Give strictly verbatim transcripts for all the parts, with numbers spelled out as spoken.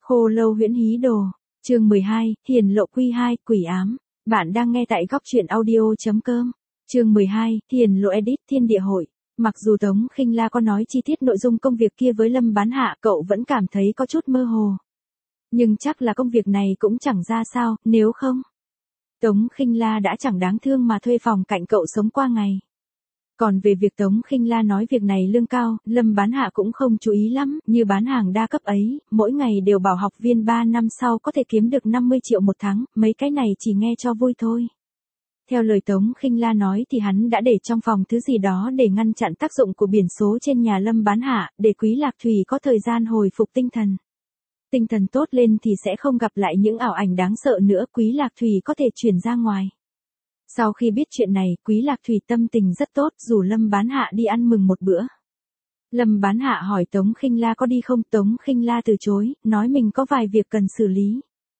Khô lâu huyễn hí đồ. Chương mười hai, Hiền lộ quy hai, quỷ ám. Bạn đang nghe tại góc truyện audio.com. Chương mười hai, Hiền lộ edit thiên địa hội. Mặc dù Tống Khinh La có nói chi tiết nội dung công việc kia với Lâm Bán Hạ, cậu vẫn cảm thấy có chút mơ hồ. Nhưng chắc là công việc này cũng chẳng ra sao, nếu không, Tống Khinh La đã chẳng đáng thương mà thuê phòng cạnh cậu sống qua ngày. Còn về việc Tống Khinh La nói việc này lương cao, Lâm Bán Hạ cũng không chú ý lắm, như bán hàng đa cấp ấy, mỗi ngày đều bảo học viên ba năm sau có thể kiếm được năm mươi triệu một tháng, mấy cái này chỉ nghe cho vui thôi. Theo lời Tống Khinh La nói thì hắn đã để trong phòng thứ gì đó để ngăn chặn tác dụng của biển số trên nhà Lâm Bán Hạ, để Quý Lạc Thủy có thời gian hồi phục tinh thần. Tinh thần tốt lên thì sẽ không gặp lại những ảo ảnh đáng sợ nữa, Quý Lạc Thủy có thể chuyển ra ngoài. Sau khi biết chuyện này, Quý Lạc Thủy tâm tình rất tốt, rủ Lâm Bán Hạ đi ăn mừng một bữa. Lâm Bán Hạ hỏi Tống Khinh La có đi không, Tống Khinh La từ chối, nói mình có vài việc cần xử lý.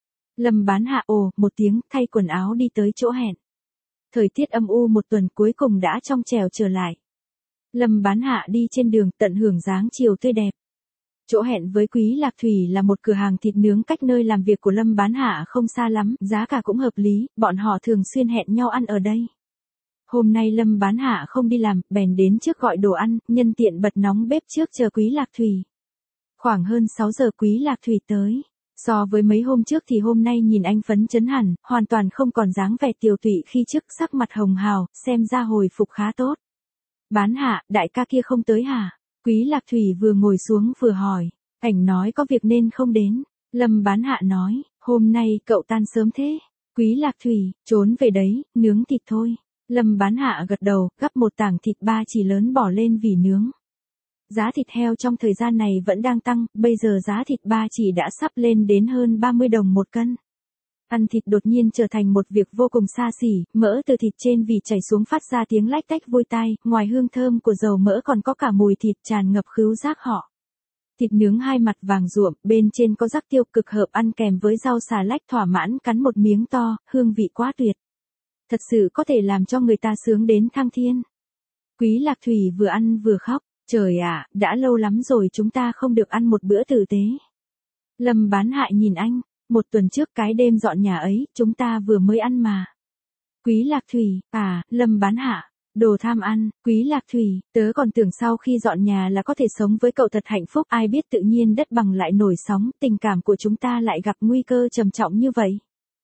Lâm Bán Hạ ồ một tiếng, thay quần áo đi tới chỗ hẹn. Thời tiết âm u một tuần cuối cùng đã trong trẻo trở lại. Lâm Bán Hạ đi trên đường tận hưởng dáng chiều tươi đẹp. Chỗ hẹn với Quý Lạc Thủy là một cửa hàng thịt nướng cách nơi làm việc của Lâm Bán Hạ không xa lắm, giá cả cũng hợp lý, bọn họ thường xuyên hẹn nhau ăn ở đây. Hôm nay Lâm Bán Hạ không đi làm, bèn đến trước gọi đồ ăn, nhân tiện bật nóng bếp trước chờ Quý Lạc Thủy. Khoảng hơn sáu giờ Quý Lạc Thủy tới. So với mấy hôm trước thì hôm nay nhìn anh phấn chấn hẳn, hoàn toàn không còn dáng vẻ tiều tụy khi trước, sắc mặt hồng hào, xem ra hồi phục khá tốt. Bán Hạ, đại ca kia không tới hả? Quý Lạc Thủy vừa ngồi xuống vừa hỏi, ảnh nói có việc nên không đến. Lâm Bán Hạ nói, hôm nay cậu tan sớm thế. Quý Lạc Thủy, trốn về đấy, nướng thịt thôi. Lâm Bán Hạ gật đầu, gắp một tảng thịt ba chỉ lớn bỏ lên vỉ nướng. Giá thịt heo trong thời gian này vẫn đang tăng, bây giờ giá thịt ba chỉ đã sắp lên đến hơn ba mươi đồng một cân. Ăn thịt đột nhiên trở thành một việc vô cùng xa xỉ, mỡ từ thịt trên vỉ chảy xuống phát ra tiếng lách tách vui tai, ngoài hương thơm của dầu mỡ còn có cả mùi thịt tràn ngập khứu giác họ. Thịt nướng hai mặt vàng ruộm, bên trên có rắc tiêu cực hợp ăn kèm với rau xà lách, thỏa mãn cắn một miếng to, hương vị quá tuyệt. Thật sự có thể làm cho người ta sướng đến thăng thiên. Quý Lạc Thủy vừa ăn vừa khóc, trời ạ, đã lâu lắm rồi chúng ta không được ăn một bữa tử tế. Lâm Bán Hạ nhìn anh. Một tuần trước cái đêm dọn nhà ấy, chúng ta vừa mới ăn mà. Quý Lạc Thủy, à, Lâm Bán Hạ, đồ tham ăn, Quý Lạc Thủy, tớ còn tưởng sau khi dọn nhà là có thể sống với cậu thật hạnh phúc, ai biết tự nhiên đất bằng lại nổi sóng, tình cảm của chúng ta lại gặp nguy cơ trầm trọng như vậy.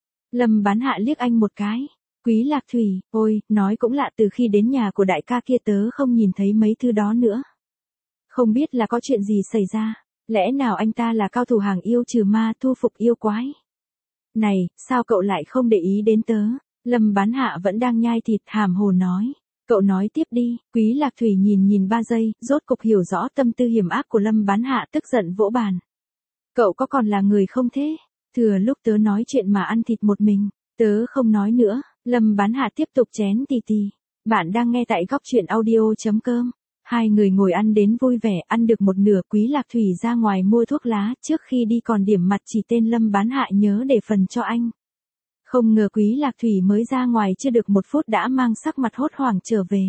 Lâm Bán Hạ liếc anh một cái. Quý Lạc Thủy, ôi, nói cũng lạ, từ khi đến nhà của đại ca kia tớ không nhìn thấy mấy thứ đó nữa. Không biết là có chuyện gì xảy ra. Lẽ nào anh ta là cao thủ hàng yêu trừ ma, thu phục yêu quái? Này, sao cậu lại không để ý đến tớ? Lâm Bán Hạ vẫn đang nhai thịt, hàm hồ nói. Cậu nói tiếp đi. Quý Lạc Thủy nhìn nhìn ba giây, rốt cục hiểu rõ tâm tư hiểm ác của Lâm Bán Hạ, tức giận vỗ bàn. Cậu có còn là người không thế? Thừa lúc tớ nói chuyện mà ăn thịt một mình, tớ không nói nữa. Lâm Bán Hạ tiếp tục chén tì tì. Bạn đang nghe tại góc truyện audio.com. Hai người ngồi ăn đến vui vẻ, ăn được một nửa, Quý Lạc Thủy ra ngoài mua thuốc lá, trước khi đi còn điểm mặt chỉ tên Lâm Bán Hạ nhớ để phần cho anh. Không ngờ Quý Lạc Thủy mới ra ngoài chưa được một phút đã mang sắc mặt hốt hoảng trở về.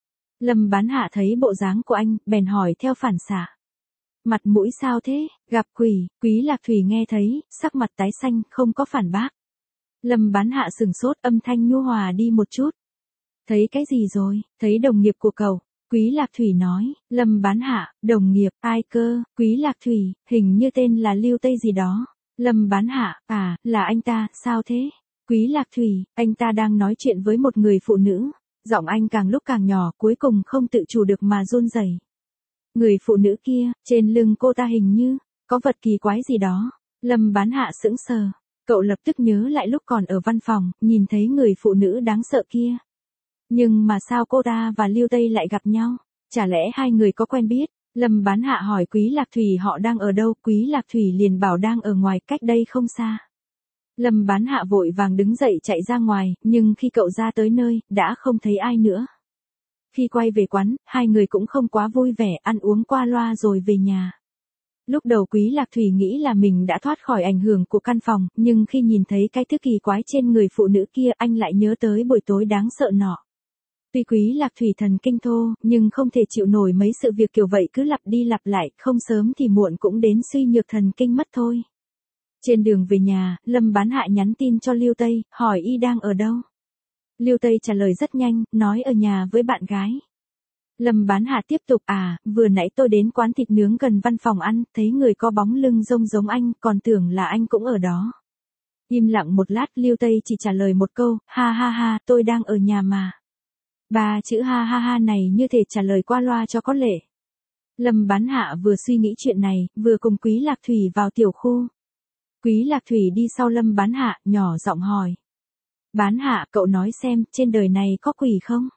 Lâm Bán Hạ thấy bộ dáng của anh, bèn hỏi theo phản xạ. Mặt mũi sao thế, gặp quỷ? Quý Lạc Thủy nghe thấy, sắc mặt tái xanh, không có phản bác. Lâm Bán Hạ sừng sốt, âm thanh nhu hòa đi một chút. Thấy cái gì rồi? Thấy đồng nghiệp của cậu. Quý Lạc Thủy nói, Lâm Bán Hạ, đồng nghiệp, ai cơ? Quý Lạc Thủy, hình như tên là Lưu Tây gì đó. Lâm Bán Hạ, à, là anh ta, sao thế? Quý Lạc Thủy, anh ta đang nói chuyện với một người phụ nữ. Giọng anh càng lúc càng nhỏ, cuối cùng không tự chủ được mà run rẩy. Người phụ nữ kia, trên lưng cô ta hình như có vật kỳ quái gì đó. Lâm Bán Hạ sững sờ. Cậu lập tức nhớ lại lúc còn ở văn phòng, nhìn thấy người phụ nữ đáng sợ kia. Nhưng mà sao cô ta và Lưu Tây lại gặp nhau? Chả lẽ hai người có quen biết? Lâm Bán Hạ hỏi Quý Lạc Thủy họ đang ở đâu, Quý Lạc Thủy liền bảo đang ở ngoài, cách đây không xa. Lâm Bán Hạ vội vàng đứng dậy chạy ra ngoài, nhưng khi cậu ra tới nơi, đã không thấy ai nữa. Khi quay về quán, hai người cũng không quá vui vẻ, ăn uống qua loa rồi về nhà. Lúc đầu Quý Lạc Thủy nghĩ là mình đã thoát khỏi ảnh hưởng của căn phòng, nhưng khi nhìn thấy cái thứ kỳ quái trên người phụ nữ kia, anh lại nhớ tới buổi tối đáng sợ nọ. Tuy Quý Lạc Thủy thần kinh thô, nhưng không thể chịu nổi mấy sự việc kiểu vậy cứ lặp đi lặp lại, không sớm thì muộn cũng đến suy nhược thần kinh mất thôi. Trên đường về nhà, Lâm Bán Hạ nhắn tin cho Lưu Tây, hỏi y đang ở đâu. Lưu Tây trả lời rất nhanh, nói ở nhà với bạn gái. Lâm Bán Hạ tiếp tục, à, vừa nãy tôi đến quán thịt nướng gần văn phòng ăn, thấy người có bóng lưng rông giống anh, còn tưởng là anh cũng ở đó. Im lặng một lát, Lưu Tây chỉ trả lời một câu, ha ha ha, tôi đang ở nhà mà. Ba chữ ha ha ha này như thể trả lời qua loa cho có lệ. Lâm Bán Hạ vừa suy nghĩ chuyện này, vừa cùng Quý Lạc Thủy vào tiểu khu. Quý Lạc Thủy đi sau Lâm Bán Hạ, nhỏ giọng hỏi. Bán Hạ, cậu nói xem, trên đời này có quỷ không?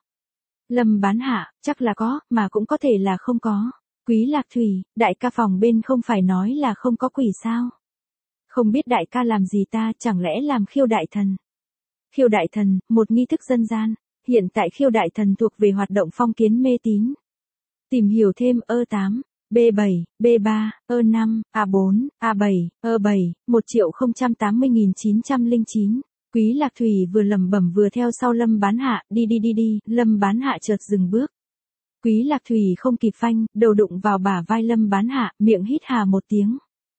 Lâm Bán Hạ, chắc là có, mà cũng có thể là không có. Quý Lạc Thủy, đại ca phòng bên không phải nói là không có quỷ sao? Không biết đại ca làm gì ta, chẳng lẽ làm khiêu đại thần? Khiêu đại thần, một nghi thức dân gian, hiện tại khiêu đại thần thuộc về hoạt động phong kiến mê tín. Tìm hiểu thêm, ơ tám, B bảy, B ba, ơ năm, A bốn, A bảy, ơ bảy, một triệu không trăm tám mươi nghìn chín trăm lẻ chín. Quý Lạc Thủy vừa lẩm bẩm vừa theo sau Lâm Bán Hạ, đi đi đi đi, Lâm Bán Hạ chợt dừng bước. Quý Lạc Thủy không kịp phanh, đầu đụng vào bả vai Lâm Bán Hạ, miệng hít hà một tiếng.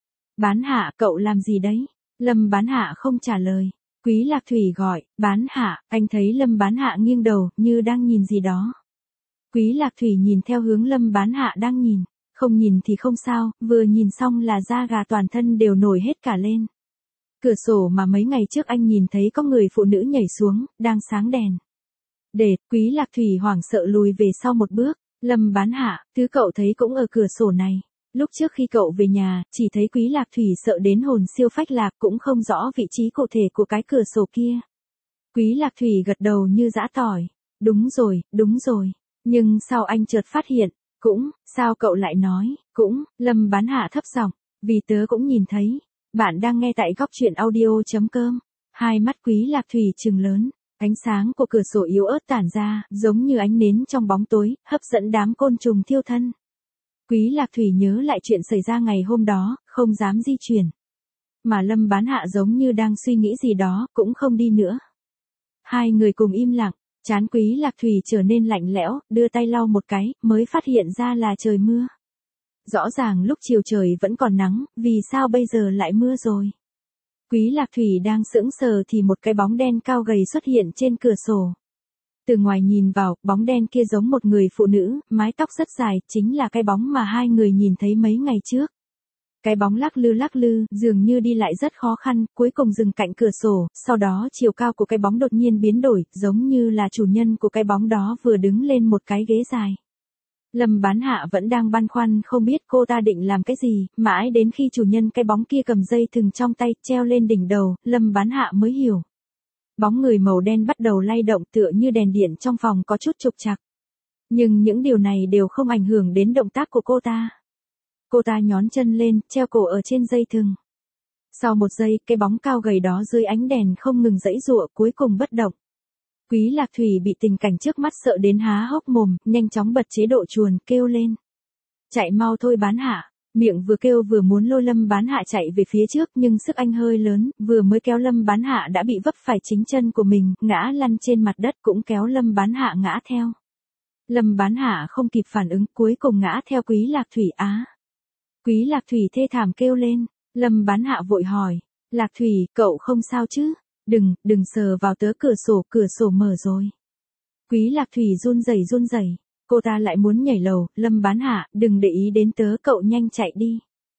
Bán Hạ, cậu làm gì đấy? Lâm Bán Hạ không trả lời. Quý Lạc Thủy gọi, Bán Hạ, anh thấy Lâm Bán Hạ nghiêng đầu, như đang nhìn gì đó. Quý Lạc Thủy nhìn theo hướng Lâm Bán Hạ đang nhìn, không nhìn thì không sao, vừa nhìn xong là da gà toàn thân đều nổi hết cả lên. Cửa sổ mà mấy ngày trước anh nhìn thấy có người phụ nữ nhảy xuống, đang sáng đèn. Để, Quý Lạc Thủy hoảng sợ lùi về sau một bước, Lâm Bán Hạ, thứ cậu thấy cũng ở cửa sổ này. Lúc trước khi cậu về nhà, chỉ thấy Quý Lạc Thủy sợ đến hồn siêu phách lạc, cũng không rõ vị trí cụ thể của cái cửa sổ kia. Quý Lạc Thủy gật đầu như giã tỏi. Đúng rồi, đúng rồi. Nhưng sao anh chợt phát hiện? Cũng, sao cậu lại nói? Cũng, Lâm Bán Hạ thấp giọng, vì tớ cũng nhìn thấy. Bạn đang nghe tại góc truyện audio.com. Hai mắt Quý Lạc Thủy trừng lớn, ánh sáng của cửa sổ yếu ớt tản ra, giống như ánh nến trong bóng tối, hấp dẫn đám côn trùng thiêu thân. Quý Lạc Thủy nhớ lại chuyện xảy ra ngày hôm đó, không dám di chuyển. Mà Lâm Bán Hạ giống như đang suy nghĩ gì đó, cũng không đi nữa. Hai người cùng im lặng, trán Quý Lạc Thủy trở nên lạnh lẽo, đưa tay lau một cái, mới phát hiện ra là trời mưa. Rõ ràng lúc chiều trời vẫn còn nắng, vì sao bây giờ lại mưa rồi? Quý Lạc Thủy đang sững sờ thì một cái bóng đen cao gầy xuất hiện trên cửa sổ. Từ ngoài nhìn vào, bóng đen kia giống một người phụ nữ, mái tóc rất dài, chính là cái bóng mà hai người nhìn thấy mấy ngày trước. Cái bóng lắc lư lắc lư, dường như đi lại rất khó khăn, cuối cùng dừng cạnh cửa sổ, sau đó chiều cao của cái bóng đột nhiên biến đổi, giống như là chủ nhân của cái bóng đó vừa đứng lên một cái ghế dài. Lâm Bán Hạ vẫn đang băn khoăn không biết cô ta định làm cái gì, mãi đến khi chủ nhân cái bóng kia cầm dây thừng trong tay treo lên đỉnh đầu, Lâm Bán Hạ mới hiểu. Bóng người màu đen bắt đầu lay động tựa như đèn điện trong phòng có chút trục trặc. Nhưng những điều này đều không ảnh hưởng đến động tác của cô ta. Cô ta nhón chân lên, treo cổ ở trên dây thừng. Sau một giây, cái bóng cao gầy đó dưới ánh đèn không ngừng giãy giụa, cuối cùng bất động. Quý Lạc Thủy bị tình cảnh trước mắt sợ đến há hốc mồm, nhanh chóng bật chế độ chuồn, kêu lên. Chạy mau thôi Bán Hạ. Miệng vừa kêu vừa muốn lôi Lâm Bán Hạ chạy về phía trước, nhưng sức anh hơi lớn, vừa mới kéo Lâm Bán Hạ đã bị vấp phải chính chân của mình, ngã lăn trên mặt đất, cũng kéo Lâm Bán Hạ ngã theo. Lâm Bán Hạ không kịp phản ứng, cuối cùng ngã theo Quý Lạc Thủy. Á. Quý Lạc Thủy thê thảm kêu lên. Lâm Bán Hạ vội hỏi. Lạc Thủy, cậu không sao chứ? Đừng, đừng sờ vào tớ, cửa sổ, cửa sổ mở rồi. Quý Lạc Thủy run rẩy run rẩy. Cô ta lại muốn nhảy lầu. Lâm Bán Hạ, đừng để ý đến tớ, cậu nhanh chạy đi.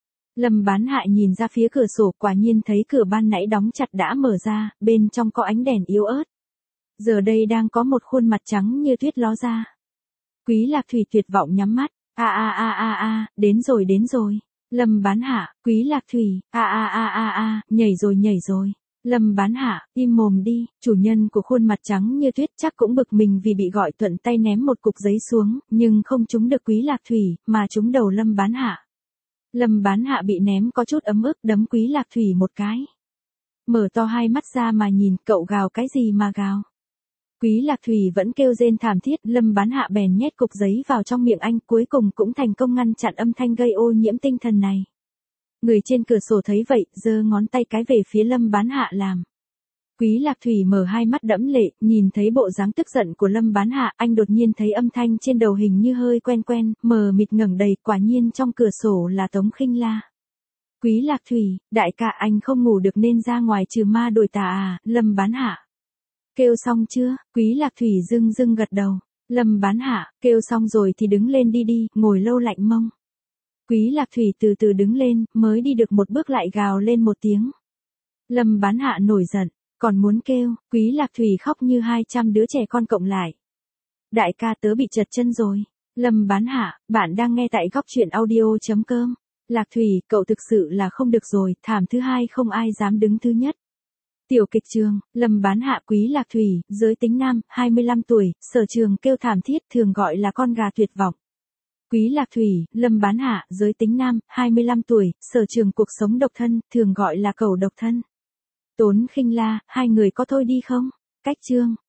Lâm Bán Hạ nhìn ra phía cửa sổ, quả nhiên thấy cửa ban nãy đóng chặt đã mở ra, bên trong có ánh đèn yếu ớt. Giờ đây đang có một khuôn mặt trắng như tuyết ló ra. Quý Lạc Thủy tuyệt vọng nhắm mắt. A a a a a, đến rồi đến rồi. Lâm Bán Hạ, Quý Lạc Thủy, a a a a a, nhảy rồi nhảy rồi. Lâm Bán Hạ, im mồm đi, chủ nhân của khuôn mặt trắng như tuyết chắc cũng bực mình vì bị gọi, thuận tay ném một cục giấy xuống, nhưng không trúng được Quý Lạc Thủy, mà trúng đầu Lâm Bán Hạ. Lâm Bán Hạ bị ném có chút ấm ức, đấm Quý Lạc Thủy một cái. Mở to hai mắt ra mà nhìn, cậu gào cái gì mà gào? Quý Lạc Thủy vẫn kêu rên thảm thiết, Lâm Bán Hạ bèn nhét cục giấy vào trong miệng anh, cuối cùng cũng thành công ngăn chặn âm thanh gây ô nhiễm tinh thần này. Người trên cửa sổ thấy vậy, giơ ngón tay cái về phía Lâm Bán Hạ làm. Quý Lạc Thủy mở hai mắt đẫm lệ, nhìn thấy bộ dáng tức giận của Lâm Bán Hạ, anh đột nhiên thấy âm thanh trên đầu hình như hơi quen quen, mờ mịt ngẩng đầy, quả nhiên trong cửa sổ là Tống Khinh La. Quý Lạc Thủy, đại ca anh không ngủ được nên ra ngoài trừ ma đuổi tà à, Lâm Bán Hạ. Kêu xong chưa, Quý Lạc Thủy dưng dưng gật đầu. Lâm Bán Hạ, kêu xong rồi thì đứng lên đi đi, ngồi lâu lạnh mông. Quý Lạc Thủy từ từ đứng lên, mới đi được một bước lại gào lên một tiếng. Lâm Bán Hạ nổi giận, còn muốn kêu, Quý Lạc Thủy khóc như hai trăm đứa trẻ con cộng lại. Đại ca tớ bị trật chân rồi. Lâm Bán Hạ, bạn đang nghe tại góc truyện audio chấm com. Lạc Thủy, cậu thực sự là không được rồi, thảm thứ hai không ai dám đứng thứ nhất. Tiểu kịch trường, Lâm Bán Hạ. Quý Lạc Thủy, giới tính nam, hai mươi lăm tuổi, sở trường kêu thảm thiết, thường gọi là con gà tuyệt vọng. Quý Lạc Thủy, Lâm Bán Hạ, giới tính nam, hai mươi lăm tuổi, sở trường cuộc sống độc thân, thường gọi là cẩu độc thân. Tốn Khinh La, hai người có thôi đi không? Cách chương.